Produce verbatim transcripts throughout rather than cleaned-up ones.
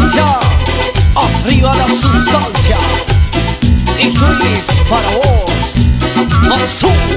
sustancia, arriba la sustancia. Esto es para vos, Azul.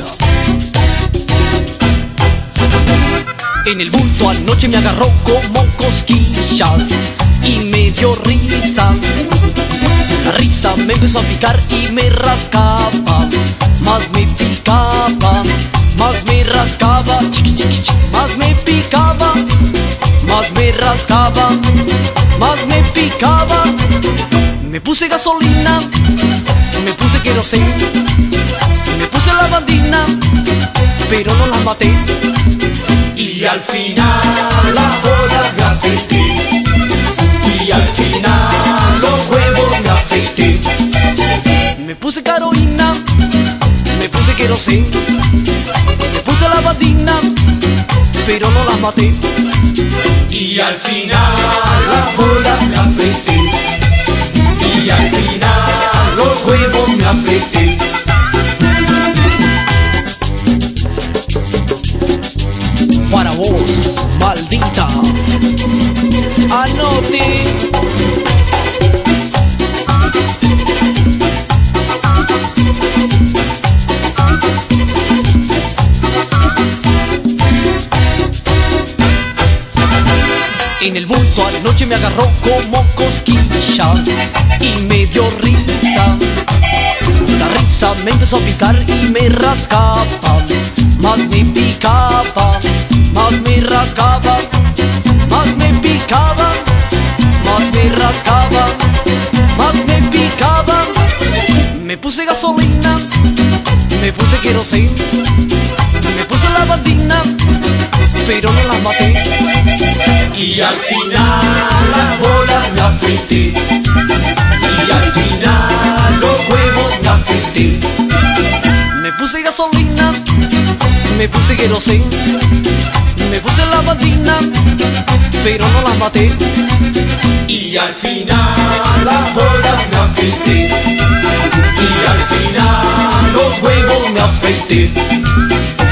En el bulto anoche me agarró como cosquillas y me dio risa. La risa me empezó a picar y me rascaba, más me picaba, más me rascaba, chiqui, chiqui, chiqui, más me picaba, más me rascaba, más me picaba. Me puse gasolina, me puse queroseno, me puse lavandina, pero no las maté. Y al final las bolas me afeité, y al final los huevos me afeité. Me puse Carolina, me puse queroseno, me puse lavandina, pero no las maté. Y al final las bolas me afeité, y al final los huevos me afeité. Para vos, maldita, anote. En el bulto anoche me agarró como cosquilla y me dio risa. La risa me empezó a picar y me rascaba, más me picaba, más me rascaba, más me picaba, más me rascaba, más me picaba. Me puse gasolina, me puse queroseno, me puse lavandina, pero no las maté. Y al final las bolas me afeité, y al final los huevos me afeité. Me puse gasolina, me puse queroseno, me puse lavandina, pero no las maté. Y al final las bolas me afeité, y al final los huevos me afeité.